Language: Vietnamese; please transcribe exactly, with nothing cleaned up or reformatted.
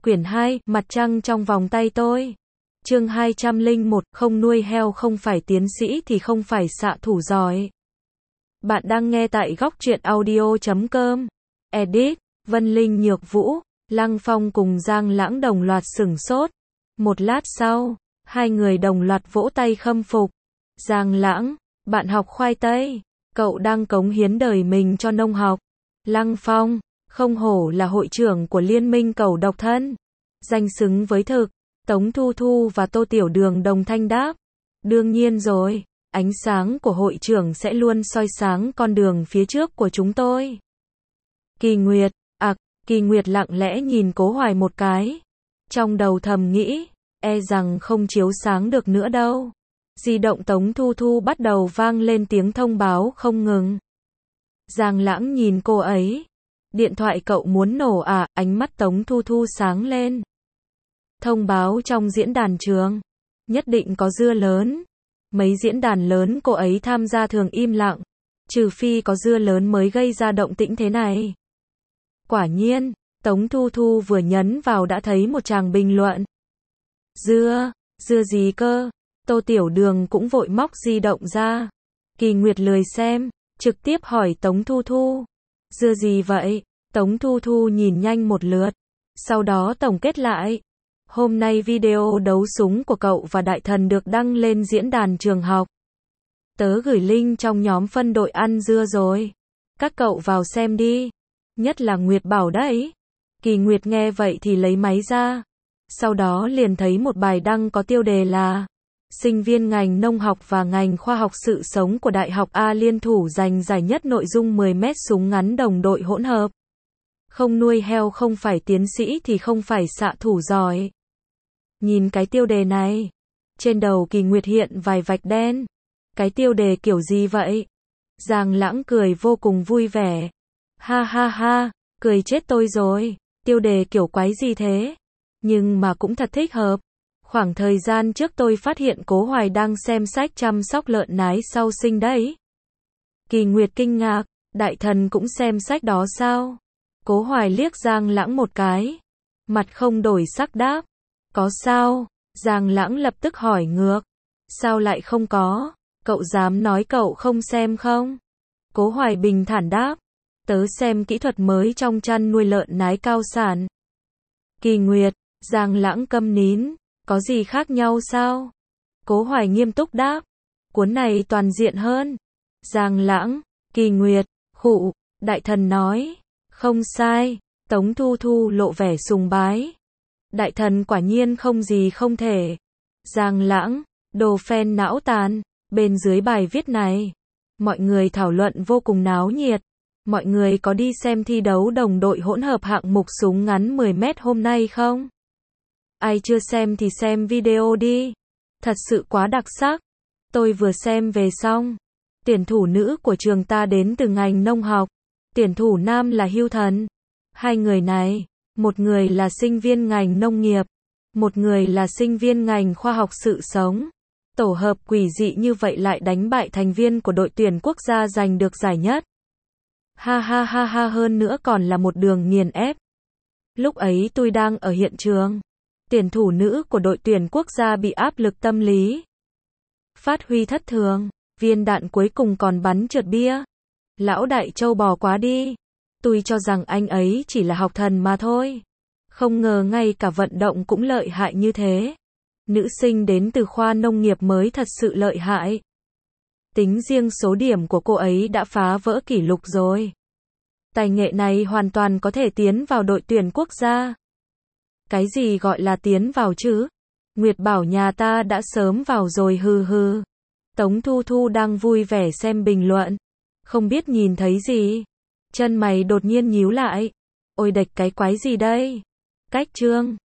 Quyển hai, Mặt trăng trong vòng tay tôi. Chương hai trăm lẻ một, không nuôi heo không phải tiến sĩ thì không phải xạ thủ giỏi. Bạn đang nghe tại góc truyện audio chấm com. Edit, Vân Linh Nhược Vũ, Lăng Phong cùng Giang Lãng đồng loạt sửng sốt. Một lát sau, hai người đồng loạt vỗ tay khâm phục. Giang Lãng, bạn học khoai tây, cậu đang cống hiến đời mình cho nông học. Lăng Phong, không hổ là hội trưởng của Liên minh Cẩu Độc Thân. Danh xứng với thực. Tống Thu Thu và Tô Tiểu Đường đồng thanh đáp. Đương nhiên rồi, ánh sáng của hội trưởng sẽ luôn soi sáng con đường phía trước của chúng tôi. Kỳ Nguyệt, ặc, Kỳ Nguyệt lặng lẽ nhìn Cố Hoài một cái. Trong đầu thầm nghĩ, e rằng không chiếu sáng được nữa đâu. Di động Tống Thu Thu bắt đầu vang lên tiếng thông báo không ngừng. Giang Lãng nhìn cô ấy. Điện thoại cậu muốn nổ à? Ánh mắt Tống Thu Thu sáng lên. Thông báo trong diễn đàn trường. Nhất định có dưa lớn. Mấy diễn đàn lớn cô ấy tham gia thường im lặng. Trừ phi có dưa lớn mới gây ra động tĩnh thế này. Quả nhiên, Tống Thu Thu vừa nhấn vào đã thấy một tràng bình luận. Dưa, dưa gì cơ? Tô Tiểu Đường cũng vội móc di động ra. Kỳ Nguyệt lười xem, trực tiếp hỏi Tống Thu Thu. Dưa gì vậy? Tống Thu Thu nhìn nhanh một lượt. Sau đó tổng kết lại. Hôm nay video đấu súng của cậu và Đại Thần được đăng lên diễn đàn trường học. Tớ gửi link trong nhóm phân đội ăn dưa rồi. Các cậu vào xem đi. Nhất là Nguyệt Bảo đấy. Kỳ Nguyệt nghe vậy thì lấy máy ra. Sau đó liền thấy một bài đăng có tiêu đề là sinh viên ngành nông học và ngành khoa học sự sống của Đại học A liên thủ giành giải nhất nội dung mười mét súng ngắn đồng đội hỗn hợp. Không nuôi heo không phải tiến sĩ thì không phải xạ thủ giỏi. Nhìn cái tiêu đề này. Trên đầu Kỳ Nguyệt hiện vài vạch đen. Cái tiêu đề kiểu gì vậy? Giang Lãng cười vô cùng vui vẻ. Ha ha ha, cười chết tôi rồi. Tiêu đề kiểu quái gì thế? Nhưng mà cũng thật thích hợp. Khoảng thời gian trước tôi phát hiện Cố Hoài đang xem sách chăm sóc lợn nái sau sinh đấy. Kỳ Nguyệt kinh ngạc, Đại Thần cũng xem sách đó sao? Cố Hoài liếc Giang Lãng một cái. Mặt không đổi sắc đáp. Có sao? Giang Lãng lập tức hỏi ngược. Sao lại không có? Cậu dám nói cậu không xem không? Cố Hoài bình thản đáp. Tớ xem kỹ thuật mới trong chăn nuôi lợn nái cao sản. Kỳ Nguyệt, Giang Lãng câm nín. Có gì khác nhau sao? Cố Hoài nghiêm túc đáp. Cuốn này toàn diện hơn. Giang Lãng, Kỳ Nguyệt, khụ, Đại Thần nói. Không sai. Tống Thu Thu lộ vẻ sùng bái. Đại Thần quả nhiên không gì không thể. Giang Lãng, đồ phen não tàn. Bên dưới bài viết này, mọi người thảo luận vô cùng náo nhiệt. Mọi người có đi xem thi đấu đồng đội hỗn hợp hạng mục súng ngắn mười mét hôm nay không? Ai chưa xem thì xem video đi. Thật sự quá đặc sắc. Tôi vừa xem về xong. Tuyển thủ nữ của trường ta đến từ ngành nông học. Tuyển thủ nam là Hưu Thần. Hai người này, một người là sinh viên ngành nông nghiệp, một người là sinh viên ngành khoa học sự sống. Tổ hợp quỷ dị như vậy lại đánh bại thành viên của đội tuyển quốc gia giành được giải nhất. Ha ha ha ha, hơn nữa còn là một đường nghiền ép. Lúc ấy tôi đang ở hiện trường. Tuyển thủ nữ của đội tuyển quốc gia bị áp lực tâm lý. Phát huy thất thường, viên đạn cuối cùng còn bắn trượt bia. Lão đại trâu bò quá đi. Tôi cho rằng anh ấy chỉ là học thần mà thôi. Không ngờ ngay cả vận động cũng lợi hại như thế. Nữ sinh đến từ khoa nông nghiệp mới thật sự lợi hại. Tính riêng số điểm của cô ấy đã phá vỡ kỷ lục rồi. Tài nghệ này hoàn toàn có thể tiến vào đội tuyển quốc gia. Cái gì gọi là tiến vào chứ? Nguyệt bảo nhà ta đã sớm vào rồi hừ hừ. Tống Thu Thu đang vui vẻ xem bình luận. Không biết nhìn thấy gì. Chân mày đột nhiên nhíu lại. Ôi đệch, cái quái gì đây? Cách chương.